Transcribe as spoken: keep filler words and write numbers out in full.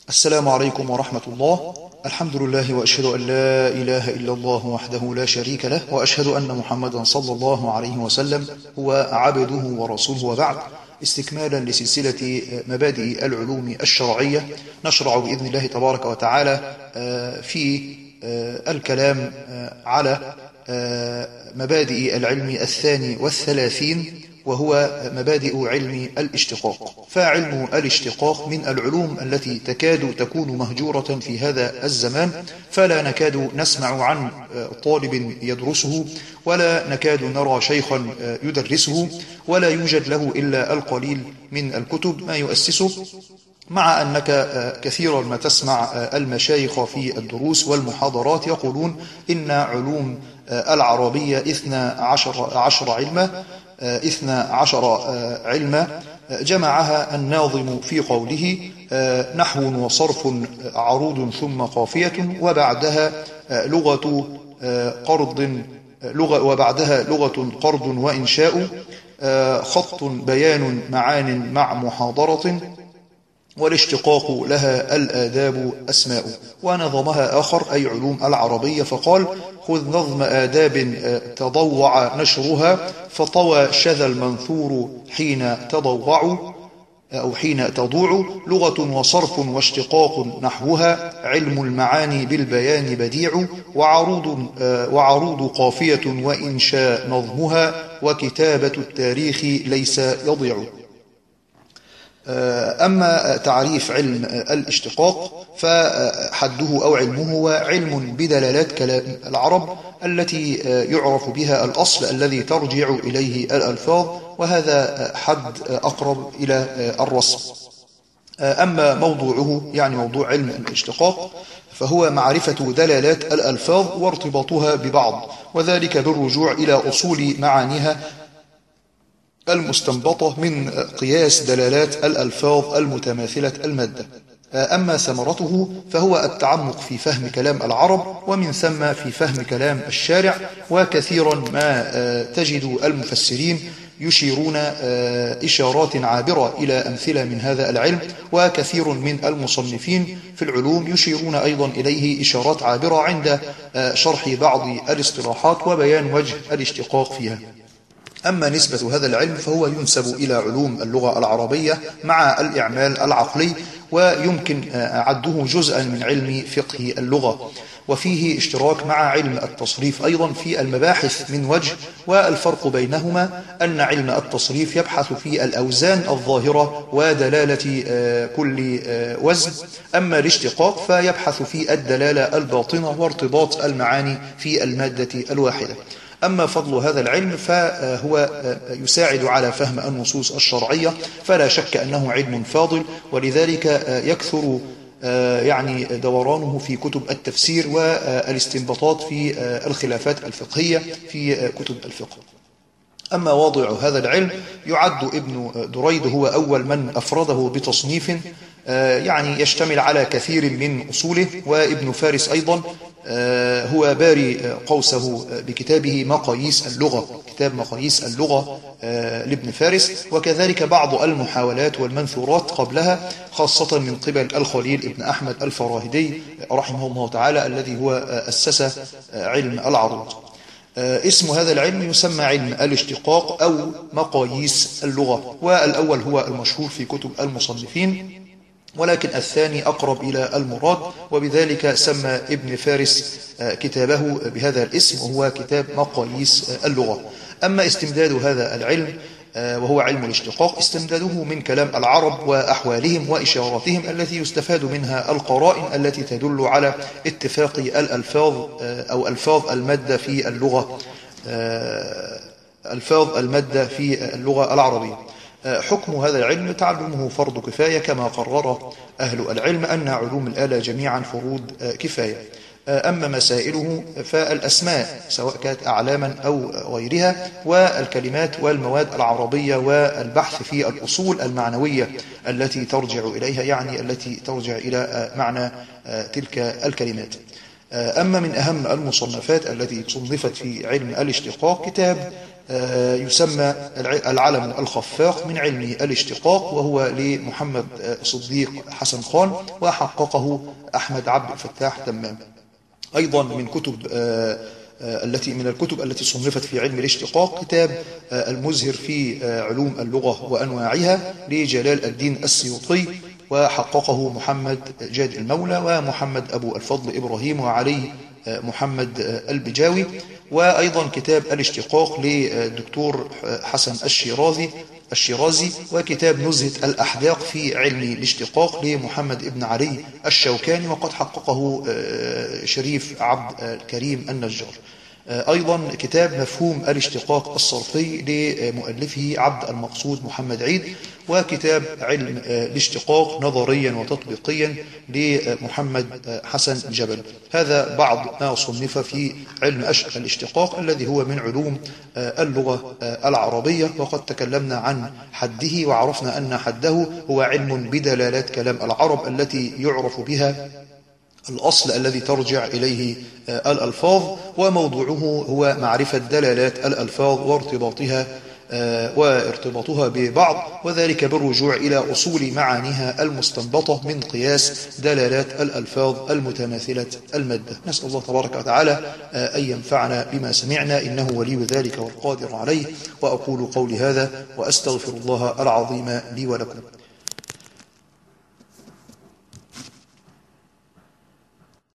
السلام عليكم ورحمة الله. الحمد لله وأشهد أن لا إله إلا الله وحده لا شريك له، وأشهد أن محمدا صلى الله عليه وسلم هو عبده ورسوله، وبعد. استكمالا لسلسلة مبادئ العلوم الشرعية، نشرع بإذن الله تبارك وتعالى في الكلام على مبادئ العلم الثاني والثلاثين، وهو مبادئ علم الاشتقاق. فعلم الاشتقاق من العلوم التي تكاد تكون مهجورة في هذا الزمان، فلا نكاد نسمع عن طالب يدرسه، ولا نكاد نرى شيخا يدرسه، ولا يوجد له إلا القليل من الكتب ما يؤسسه، مع أنك كثيرا ما تسمع المشايخ في الدروس والمحاضرات يقولون إن علوم العربية إثنى عشر, عشر علما إثنى عشر علما جمعها الناظم في قوله: نحو وصرف عروض ثم قافية، وبعدها لغة قرض لغة وبعدها لغة قرض وإنشاء، خط بيان معان مع محاضرة، والاشتقاق لها الآداب أسماء. ونظمها آخر أي علوم العربية فقال: خذ نظم آداب تضوع نشرها، فطوى شذا المنثور حين تضوع أو حين تضوع، لغة وصرف واشتقاق نحوها، علم المعاني بالبيان بديع، وعروض, وعروض قافية وإنشاء نظمها، وكتابة التاريخ ليس يضيع. أما تعريف علم الاشتقاق فحده أو علمه هو علم بدلالات كلام العرب التي يعرف بها الأصل الذي ترجع إليه الألفاظ، وهذا حد أقرب إلى الرسم. أما موضوعه يعني موضوع علم الاشتقاق فهو معرفة دلالات الألفاظ وارتباطها ببعض، وذلك بالرجوع إلى أصول معانيها المستنبطة من قياس دلالات الألفاظ المتماثلة المادة. أما ثمرته فهو التعمق في فهم كلام العرب، ومن ثم في فهم كلام الشارع. وكثيرا ما تجد المفسرين يشيرون إشارات عابرة إلى أمثلة من هذا العلم، وكثير من المصنفين في العلوم يشيرون أيضا إليه إشارات عابرة عند شرح بعض الاصطلاحات وبيان وجه الاشتقاق فيها. أما نسبة هذا العلم فهو ينسب إلى علوم اللغة العربية مع الإعمال العقلي، ويمكن عده جزءا من علم فقه اللغة، وفيه اشتراك مع علم التصريف أيضا في المباحث من وجه. والفرق بينهما أن علم التصريف يبحث في الأوزان الظاهرة ودلالة كل وزن، أما الاشتقاق فيبحث في الدلالة الباطنة وارتباط المعاني في المادة الواحدة. أما فضل هذا العلم فهو يساعد على فهم النصوص الشرعية، فلا شك أنه علم فاضل، ولذلك يكثر يعني دورانه في كتب التفسير والاستنباطات في الخلافات الفقهية في كتب الفقه. أما واضع هذا العلم يعد ابن دريد هو أول من أفرده بتصنيف يعني يشتمل على كثير من أصوله، وابن فارس أيضا هو باري قوسه بكتابه مقاييس اللغة، كتاب مقاييس اللغة لابن فارس، وكذلك بعض المحاولات والمنثورات قبلها، خاصة من قبل الخليل ابن أحمد الفراهيدي رحمه الله تعالى الذي هو أسس علم العروض. اسم هذا العلم يسمى علم الاشتقاق أو مقاييس اللغة، والأول هو المشهور في كتب المصنفين، ولكن الثاني أقرب إلى المراد، وبذلك سمى ابن فارس كتابه بهذا الاسم، وهو كتاب مقاييس اللغة. أما استمداد هذا العلم وهو علم الاشتقاق، استمداده من كلام العرب وأحوالهم وإشاراتهم التي يستفاد منها القرائن التي تدل على اتفاق الألفاظ أو ألفاظ المادة في اللغة ألفاظ المادة في اللغة العربية. حكم هذا العلم تعلمه فرض كفاية، كما قرر أهل العلم أن علوم الآلة جميعا فروض كفاية. أما مسائله فالأسماء سواء كانت أعلاما أو غيرها، والكلمات والمواد العربية، والبحث في الأصول المعنوية التي ترجع إليها، يعني التي ترجع إلى معنى تلك الكلمات. أما من أهم المصنفات التي صنفت في علم الاشتقاق كتاب يسمى العلم الخفاق من علم الاشتقاق، وهو لمحمد صديق حسن خان، وحققه أحمد عبد الفتاح تمام. أيضا من كتب التي من الكتب التي صنفت في علم الاشتقاق كتاب المزهر في علوم اللغة وأنواعها لجلال الدين السيوطي، وحققه محمد جاد المولى ومحمد أبو الفضل إبراهيم وعلي محمد البجاوي. وأيضا كتاب الاشتقاق للدكتور حسن الشيرازي الشيرازي وكتاب نزهة الأحداق في علم الاشتقاق لمحمد ابن علي الشوكاني، وقد حققه شريف عبد الكريم النجار. أيضا كتاب مفهوم الاشتقاق الصرفي لمؤلفه عبد المقصود محمد عيد، وكتاب علم الاشتقاق نظريا وتطبيقيا لمحمد حسن جبل. هذا بعض ما صنف في علم الاشتقاق الذي هو من علوم اللغة العربية، وقد تكلمنا عن حده وعرفنا أن حده هو علم بدلالات كلام العرب التي يعرف بها الأصل الذي ترجع إليه الألفاظ، وموضوعه هو معرفة دلالات الألفاظ وارتباطها وارتباطها ببعض، وذلك بالرجوع إلى أصول معانيها المستنبطة من قياس دلالات الألفاظ المتماثلة المادة. نسأل الله تبارك وتعالى أن ينفعنا بما سمعنا، إنه ولي ذلك والقادر عليه. وأقول قولي هذا وأستغفر الله العظيم لي ولكم.